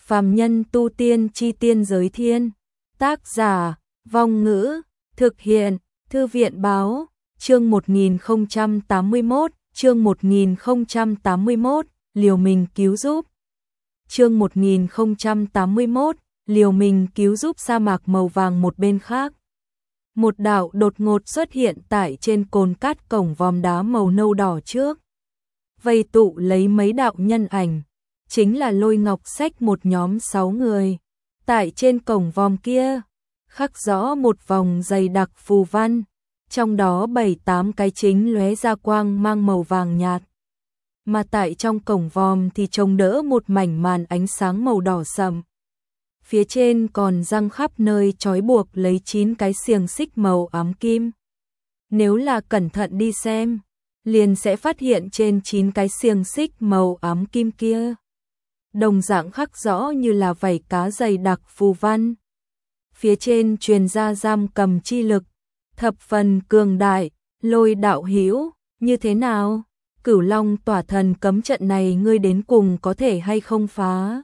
Phàm nhân tu tiên chi tiên giới thiên. Tác giả, Vong Ngữ, thực hiện, Thư viện báo, chương 1081, chương 1081, liều mình cứu giúp. Chương 1081, liều mình cứu giúp. Sa mạc màu vàng một bên khác. Một đạo đột ngột xuất hiện tại trên cồn cát cổng vòm đá màu nâu đỏ trước. Vây tụ lấy mấy đạo nhân ảnh, chính là Lôi Ngọc Sách một nhóm 6 người. Tại trên cổng vòm kia, khắc rõ một vòng dày đặc phù văn, trong đó 7-8 cái chính lóe ra quang mang màu vàng nhạt. Mà tại trong cổng vòm thì trông đỡ một mảnh màn ánh sáng màu đỏ sậm. Phía trên còn răng khắp nơi trói buộc lấy 9 cái xiềng xích màu ám kim. Nếu là cẩn thận đi xem, liền sẽ phát hiện trên 9 cái xiềng xích màu ám kim kia đồng dạng khắc rõ như là vảy cá dày đặc phù văn. Phía trên truyền ra giam cầm chi lực, thập phần cường đại. Lôi đạo hữu, như thế nào? Cửu Long tỏa thần cấm trận này ngươi đến cùng có thể hay không phá?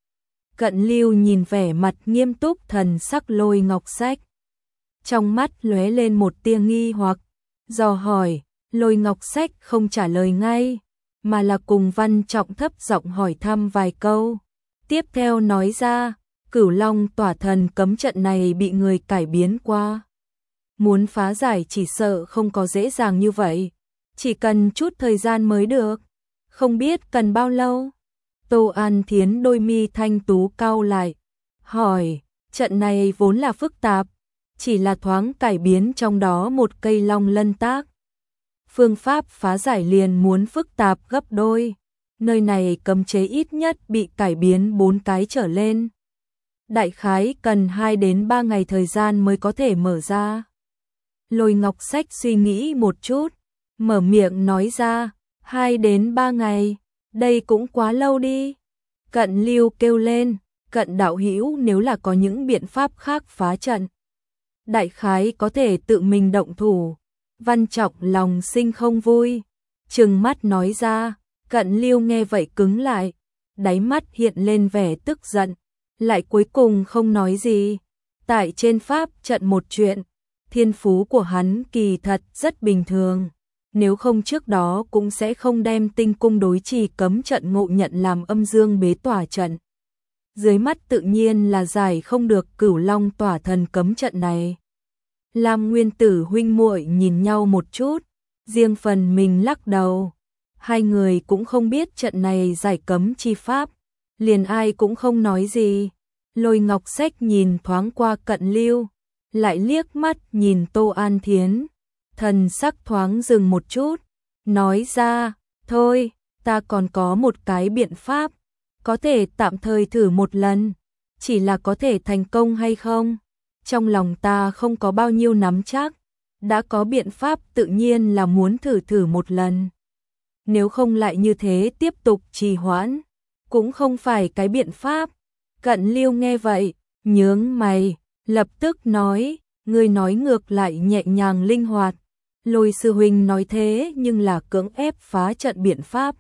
Cận Lưu nhìn vẻ mặt nghiêm túc thần sắc Lôi Ngọc Sách, trong mắt lóe lên một tia nghi hoặc, dò hỏi. Lôi Ngọc Sách không trả lời ngay, mà là cùng Văn Trọng thấp giọng hỏi thăm vài câu. Tiếp theo nói ra, Cửu Long tỏa thần cấm trận này bị người cải biến qua. Muốn phá giải chỉ sợ không có dễ dàng như vậy, chỉ cần chút thời gian mới được. Không biết cần bao lâu? Tô An Thiến đôi mi thanh tú cau lại, hỏi, trận này vốn là phức tạp, chỉ là thoáng cải biến trong đó một cây long lân tác. Phương pháp phá giải liền muốn phức tạp gấp đôi. Nơi này cấm chế ít nhất bị cải biến 4 cái trở lên. Đại khái cần 2 đến 3 ngày thời gian mới có thể mở ra. Lôi Ngọc Sách suy nghĩ một chút, mở miệng nói ra, 2 đến 3 ngày, đây cũng quá lâu đi. Cận Lưu kêu lên, Cận đạo hữu nếu là có những biện pháp khác phá trận, đại khái có thể tự mình động thủ. Văn Trọng lòng sinh không vui, trừng mắt nói ra. Cận Lưu nghe vậy cứng lại, đáy mắt hiện lên vẻ tức giận, lại cuối cùng không nói gì. Tại trên pháp trận một chuyện, thiên phú của hắn kỳ thật rất bình thường, nếu không trước đó cũng sẽ không đem tinh cung đối trì cấm trận ngộ nhận làm âm dương bế tỏa trận. Dưới mắt tự nhiên là giải không được Cửu Long tỏa thần cấm trận này. Lam Nguyên Tử huynh muội nhìn nhau một chút, riêng phần mình lắc đầu. Hai người cũng không biết trận này giải cấm chi pháp, liền ai cũng không nói gì. Lôi Ngọc Sách nhìn thoáng qua Cận Lưu, lại liếc mắt nhìn Tô An Thiến, thần sắc thoáng dừng một chút, nói ra, thôi, ta còn có một cái biện pháp, có thể tạm thời thử một lần, chỉ là có thể thành công hay không, trong lòng ta không có bao nhiêu nắm chắc, đã có biện pháp tự nhiên là muốn thử một lần. Nếu không lại như thế tiếp tục trì hoãn, cũng không phải cái biện pháp. Cận Lưu nghe vậy, nhướng mày, lập tức nói, ngươi nói ngược lại nhẹ nhàng linh hoạt. Lôi sư huynh nói thế nhưng là cưỡng ép phá trận biện pháp.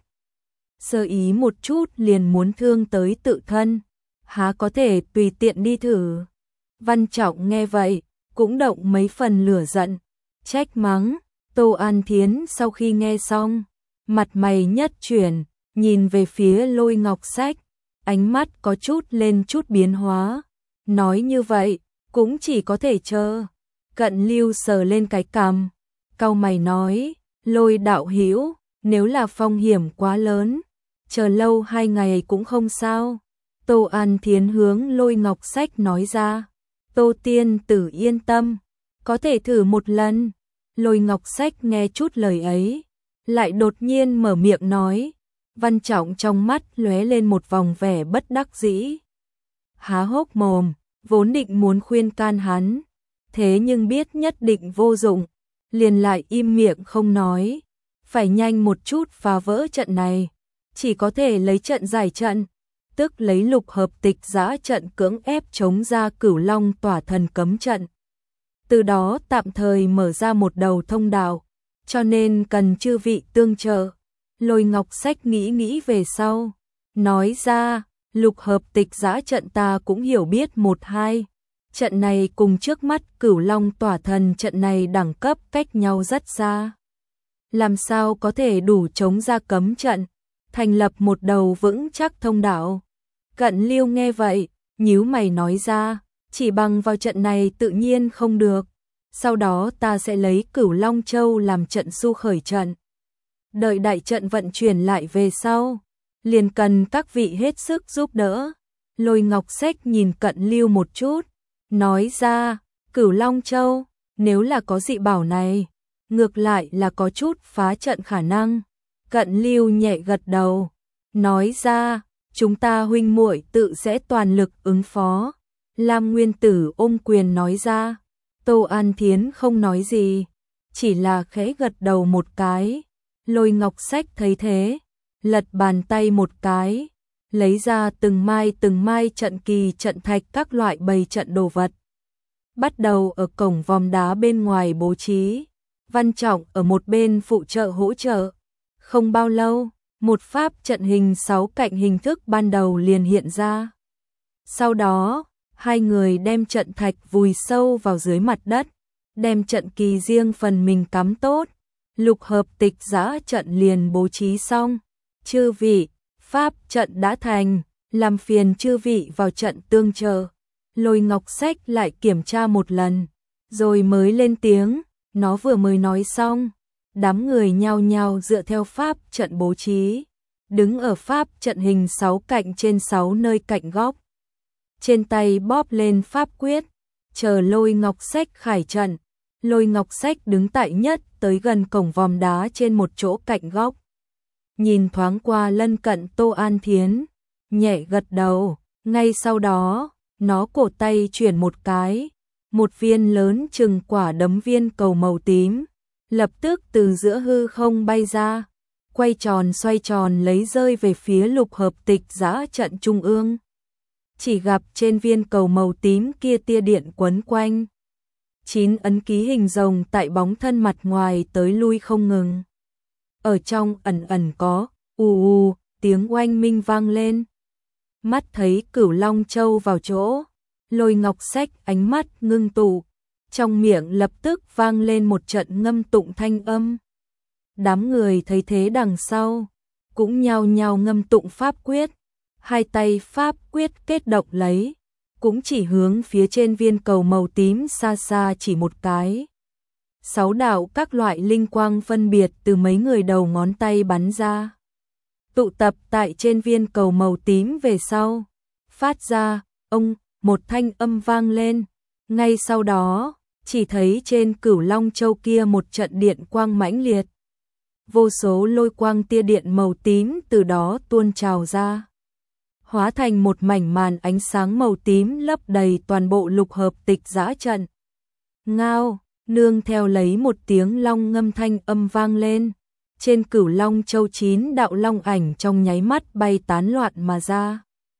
Sơ ý một chút liền muốn thương tới tự thân, há có thể tùy tiện đi thử. Văn Trọng nghe vậy, cũng động mấy phần lửa giận, trách mắng. Tô An Thiến sau khi nghe xong, mặt mày nhất chuyển, nhìn về phía Lôi Ngọc Sách, ánh mắt có chút lên chút biến hóa. Nói như vậy, cũng chỉ có thể chờ. Cận Lưu sờ lên cái cằm, cau mày nói, Lôi đạo hữu, nếu là phong hiểm quá lớn, chờ lâu 2 ngày cũng không sao. Tô An Thiến hướng Lôi Ngọc Sách nói ra, Tô tiên tử yên tâm, có thể thử một lần. Lôi Ngọc Sách nghe chút lời ấy, lại đột nhiên mở miệng nói. Văn Trọng trong mắt lóe lên một vòng vẻ bất đắc dĩ, há hốc mồm, vốn định muốn khuyên can hắn, thế nhưng biết nhất định vô dụng, liền lại im miệng không nói. Phải nhanh một chút phá vỡ trận này, chỉ có thể lấy trận giải trận, tức lấy lục hợp tịch giã trận cưỡng ép chống ra Cửu Long tỏa thần cấm trận. Từ đó tạm thời mở ra một đầu thông đạo, cho nên cần chư vị tương trợ. Lôi Ngọc Sách nghĩ về sau, nói ra, Lục hợp tịch giã trận ta cũng hiểu biết một hai. Trận này cùng trước mắt Cửu Long tỏa thần trận này đẳng cấp cách nhau rất xa. Làm sao có thể đủ chống ra cấm trận, thành lập một đầu vững chắc thông đạo. Cận Lưu nghe vậy, nhíu mày nói ra, chỉ bằng vào trận này tự nhiên không được. Sau đó ta sẽ lấy Cửu Long Châu làm trận su khởi trận. Đợi đại trận vận chuyển lại về sau, liền cần các vị hết sức giúp đỡ. Lôi Ngọc Sách nhìn Cận Lưu một chút, nói ra, Cửu Long Châu, nếu là có dị bảo này, ngược lại là có chút phá trận khả năng. Cận Lưu nhẹ gật đầu, nói ra, chúng ta huynh muội tự sẽ toàn lực ứng phó. Lam Nguyên Tử ôm quyền nói ra, Tô An Thiến không nói gì, chỉ là khẽ gật đầu một cái. Lôi Ngọc Sách thấy thế, lật bàn tay một cái, lấy ra từng mai trận kỳ trận thạch các loại bày trận đồ vật. Bắt đầu ở cổng vòm đá bên ngoài bố trí, Văn Trọng ở một bên phụ trợ hỗ trợ. Không bao lâu, một pháp trận hình 6 cạnh hình thức ban đầu liền hiện ra. Sau đó, hai người đem trận thạch vùi sâu vào dưới mặt đất, đem trận kỳ riêng phần mình cắm tốt. Lục hợp tịch giã trận liền bố trí xong. Chư vị, pháp trận đã thành, làm phiền chư vị vào trận tương trợ. Lôi Ngọc Sách lại kiểm tra một lần, rồi mới lên tiếng. Nó vừa mới nói xong, đám người nhao nhao dựa theo pháp trận bố trí, đứng ở pháp trận hình 6 cạnh trên 6 nơi cạnh góc. Trên tay bóp lên pháp quyết, chờ Lôi Ngọc Sách khải trận. Lôi Ngọc Sách đứng tại nhất tới gần cổng vòm đá trên một chỗ cạnh góc. Nhìn thoáng qua lân cận Tô An Thiến, nhẹ gật đầu, ngay sau đó, nó cổ tay chuyển một cái, một viên lớn chừng quả đấm viên cầu màu tím, lập tức từ giữa hư không bay ra, quay tròn xoay tròn lấy rơi về phía lục hợp tịch giã trận trung ương. Chỉ gặp trên viên cầu màu tím kia tia điện quấn quanh. 9 ấn ký hình rồng tại bóng thân mặt ngoài tới lui không ngừng. Ở trong ẩn ẩn có tiếng oanh minh vang lên. Mắt thấy Cửu Long Châu vào chỗ, Lôi Ngọc Sách ánh mắt ngưng tụ, trong miệng lập tức vang lên một trận ngâm tụng thanh âm. Đám người thấy thế đằng sau, cũng nhao nhao ngâm tụng pháp quyết, hai tay pháp quyết kết động lấy, cũng chỉ hướng phía trên viên cầu màu tím xa xa chỉ một cái. 6 đạo các loại linh quang phân biệt từ mấy người đầu ngón tay bắn ra, tụ tập tại trên viên cầu màu tím về sau, phát ra một thanh âm vang lên. Ngay sau đó, chỉ thấy trên Cửu Long Châu kia một trận điện quang mãnh liệt. Vô số lôi quang tia điện màu tím từ đó tuôn trào ra, hóa thành một mảnh màn ánh sáng màu tím lấp đầy toàn bộ lục hợp tịch giã trận. Ngao, nương theo lấy một tiếng long ngâm thanh âm vang lên. Trên Cửu Long Châu 9 đạo long ảnh trong nháy mắt bay tán loạn mà ra.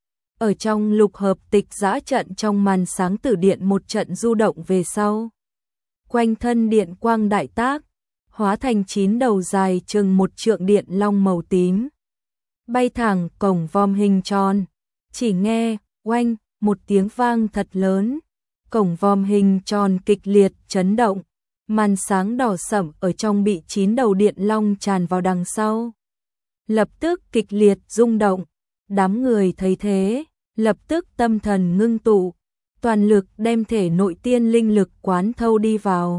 Ở trong lục hợp tịch giã trận trong màn sáng tử điện một trận du động về sau. Quanh thân điện quang đại tác, hóa thành 9 đầu dài chừng một trượng điện long màu tím. Bay thẳng cổng vòm hình tròn, chỉ nghe, oanh, một tiếng vang thật lớn. Cổng vòm hình tròn kịch liệt chấn động, màn sáng đỏ sẫm ở trong bị 9 đầu điện long tràn vào đằng sau. Lập tức kịch liệt rung động, đám người thấy thế, lập tức tâm thần ngưng tụ, toàn lực đem thể nội tiên linh lực quán thâu đi vào.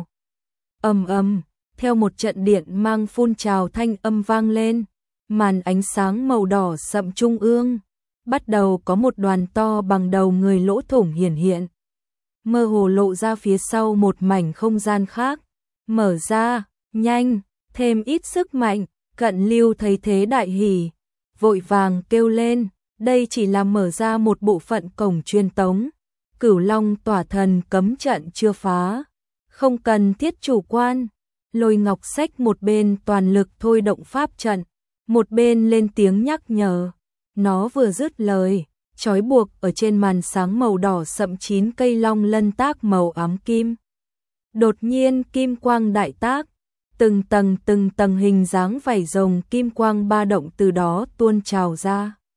Ầm ầm, theo một trận điện mang phun trào thanh âm vang lên, màn ánh sáng màu đỏ sậm trung ương, bắt đầu có một đoàn to bằng đầu người lỗ thủng hiển hiện. Mơ hồ lộ ra phía sau một mảnh không gian khác, mở ra, nhanh, thêm ít sức mạnh. Cận Lưu thấy thế đại hỉ, vội vàng kêu lên, đây chỉ là mở ra một bộ phận cổng truyền tống, Cửu Long tỏa thần cấm trận chưa phá, không cần thiết chủ quan. Lôi Ngọc Sách một bên toàn lực thôi động pháp trận, một bên lên tiếng nhắc nhở. Nó vừa dứt lời, trói buộc ở trên màn sáng màu đỏ sậm 9 cây long lân tác màu ám kim. Đột nhiên kim quang đại tác, từng tầng hình dáng vảy rồng kim quang ba động từ đó tuôn trào ra.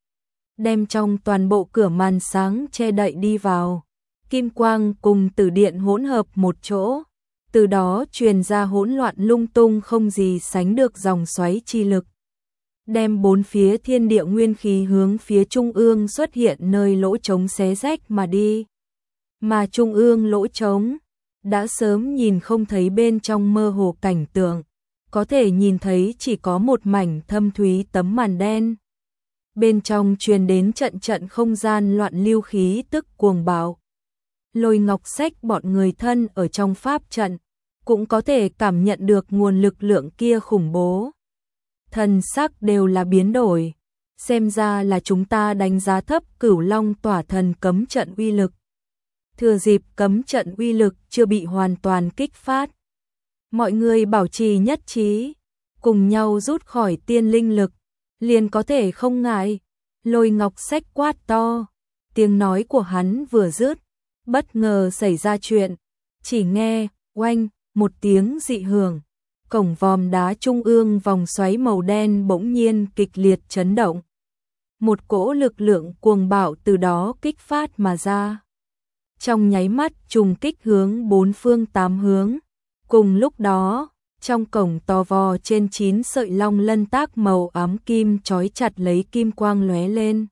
đem trong toàn bộ cửa màn sáng che đậy đi vào. Kim quang cùng tử điện hỗn hợp một chỗ, từ đó truyền ra hỗn loạn lung tung không gì sánh được dòng xoáy chi lực. Đem bốn phía thiên địa nguyên khí hướng phía trung ương xuất hiện nơi lỗ trống xé rách mà đi. Mà trung ương lỗ trống, đã sớm nhìn không thấy bên trong mơ hồ cảnh tượng, có thể nhìn thấy chỉ có một mảnh thâm thúy tấm màn đen. Bên trong truyền đến trận trận không gian loạn lưu khí tức cuồng bạo. Lôi Ngọc Sách bọn người thân ở trong pháp trận, cũng có thể cảm nhận được nguồn lực lượng kia khủng bố. Thần sắc đều là biến đổi, xem ra là chúng ta đánh giá thấp Cửu Long Tỏa Thần cấm trận uy lực. Thừa dịp cấm trận uy lực chưa bị hoàn toàn kích phát, mọi người bảo trì nhất trí, cùng nhau rút khỏi tiên linh lực, liền có thể không ngại. Lôi Ngọc Sách quát to, tiếng nói của hắn vừa dứt, bất ngờ xảy ra chuyện, chỉ nghe oanh một tiếng dị hưởng, cổng vòm đá trung ương vòng xoáy màu đen bỗng nhiên kịch liệt chấn động. Một cỗ lực lượng cuồng bạo từ đó kích phát mà ra. Trong nháy mắt trùng kích hướng bốn phương tám hướng. Cùng lúc đó, trong cổng to vò trên 9 sợi long lân tác màu ám kim trói chặt lấy kim quang lóe lên.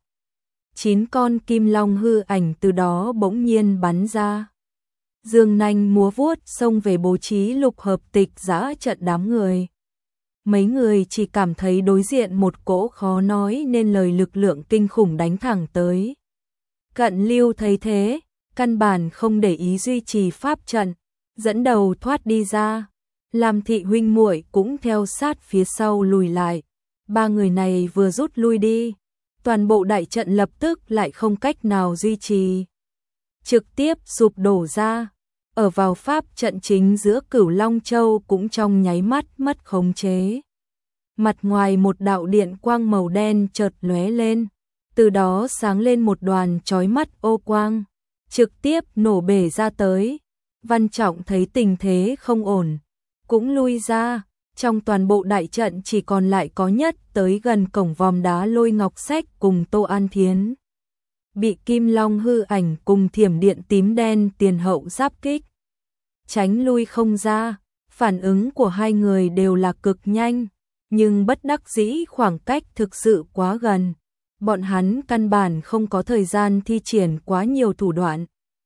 9 con kim long hư ảnh từ đó bỗng nhiên bắn ra. Dương nanh múa vuốt xông về bố trí lục hợp tịch giã trận đám người. Mấy người chỉ cảm thấy đối diện một cỗ khó nói nên lời lực lượng kinh khủng đánh thẳng tới. Cận Lưu thấy thế, căn bản không để ý duy trì pháp trận, dẫn đầu thoát đi ra. Lam Thị huynh muội cũng theo sát phía sau lùi lại. Ba người này vừa rút lui đi, toàn bộ đại trận lập tức lại không cách nào duy trì, trực tiếp sụp đổ ra. Ở vào pháp trận chính giữa Cửu Long Châu cũng trong nháy mắt mất khống chế. Mặt ngoài một đạo điện quang màu đen chợt lóe lên, từ đó sáng lên một đoàn chói mắt ô quang, trực tiếp nổ bể ra tới. Văn Trọng thấy tình thế không ổn, cũng lui ra. Trong toàn bộ đại trận chỉ còn lại có nhất tới gần cổng vòm đá Lôi Ngọc Sách cùng Tô An Thiến. Bị Kim Long hư ảnh cùng thiểm điện tím đen tiền hậu giáp kích, tránh lui không ra. Phản ứng của hai người đều là cực nhanh, nhưng bất đắc dĩ khoảng cách thực sự quá gần. Bọn hắn căn bản không có thời gian thi triển quá nhiều thủ đoạn.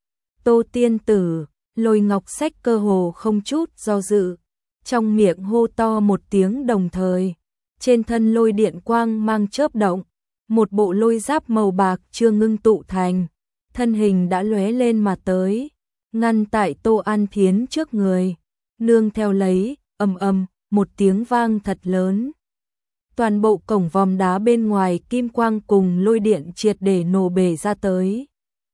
Tô tiên tử, Lôi Ngọc Sách cơ hồ không chút do dự, trong miệng hô to một tiếng đồng thời. Trên thân lôi điện quang mang chớp động, một bộ lôi giáp màu bạc chưa ngưng tụ thành, thân hình đã lóe lên mà tới, ngăn tại Tô An Thiến trước người. Nương theo lấy, ầm ầm, một tiếng vang thật lớn. Toàn bộ cổng vòm đá bên ngoài kim quang cùng lôi điện triệt để nổ bể ra tới.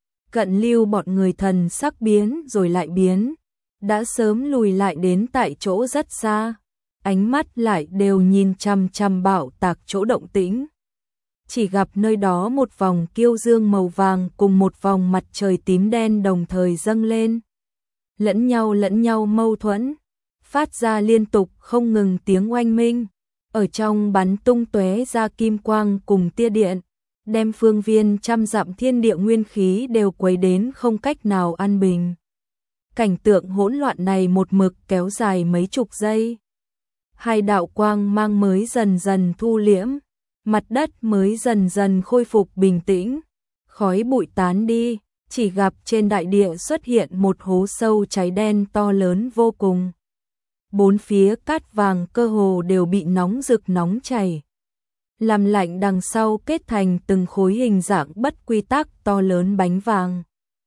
Cận Lưu bọn người thần sắc biến rồi lại biến, đã sớm lùi lại đến tại chỗ rất xa, ánh mắt lại đều nhìn chằm chằm Bảo Tạc chỗ động tĩnh. Chỉ gặp nơi đó một vòng kiêu dương màu vàng cùng một vòng mặt trời tím đen đồng thời dâng lên. Lẫn nhau mâu thuẫn, phát ra liên tục không ngừng tiếng oanh minh. Ở trong bắn tung tóe ra kim quang cùng tia điện, đem phương viên trăm dặm thiên địa nguyên khí đều quấy đến không cách nào an bình. Cảnh tượng hỗn loạn này một mực kéo dài mấy chục giây. Hai đạo quang mang mới dần dần thu liễm, mặt đất mới dần dần khôi phục bình tĩnh, khói bụi tán đi, chỉ gặp trên đại địa xuất hiện một hố sâu cháy đen to lớn vô cùng. Bốn phía cát vàng cơ hồ đều bị nóng rực nóng chảy, làm lạnh đằng sau kết thành từng khối hình dạng bất quy tắc to lớn bánh vàng.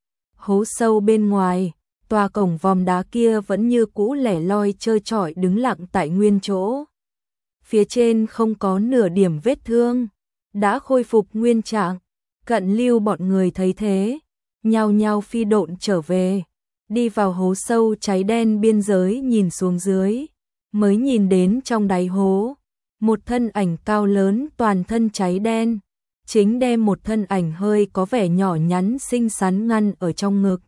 Hố sâu bên ngoài, tòa cổng vòm đá kia vẫn như cũ lẻ loi trơ trọi đứng lặng tại nguyên chỗ. Phía trên không có nửa điểm vết thương, đã khôi phục nguyên trạng. Cận Lưu bọn người thấy thế, nhao nhao phi độn trở về, đi vào hố sâu cháy đen biên giới nhìn xuống dưới, mới nhìn đến trong đáy hố, một thân ảnh cao lớn toàn thân cháy đen, chính đem một thân ảnh hơi có vẻ nhỏ nhắn xinh xắn ngăn ở trong ngực,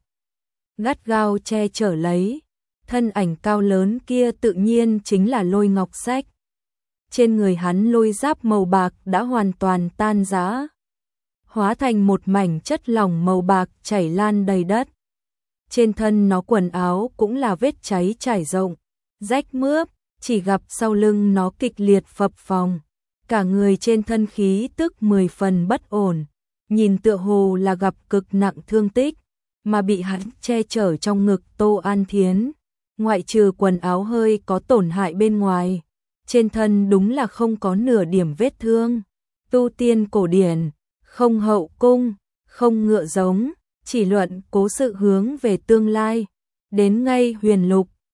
gắt gao che chở lấy. Thân ảnh cao lớn kia tự nhiên chính là Lôi Ngọc Sách. Trên người hắn lôi giáp màu bạc đã hoàn toàn tan rã, hóa thành một mảnh chất lỏng màu bạc chảy lan đầy đất. Trên thân nó quần áo cũng là vết cháy trải rộng, rách mướp, chỉ gặp sau lưng nó kịch liệt phập phồng. Cả người trên thân khí tức 10 phần bất ổn, nhìn tựa hồ là gặp cực nặng thương tích, mà bị hắn che chở trong ngực Tô An Thiến. Ngoại trừ quần áo hơi có tổn hại bên ngoài, trên thân đúng là không có nửa điểm vết thương. Tu tiên cổ điển, không hậu cung, không ngựa giống, chỉ luận cố sự hướng về tương lai. Đến ngay huyền lục,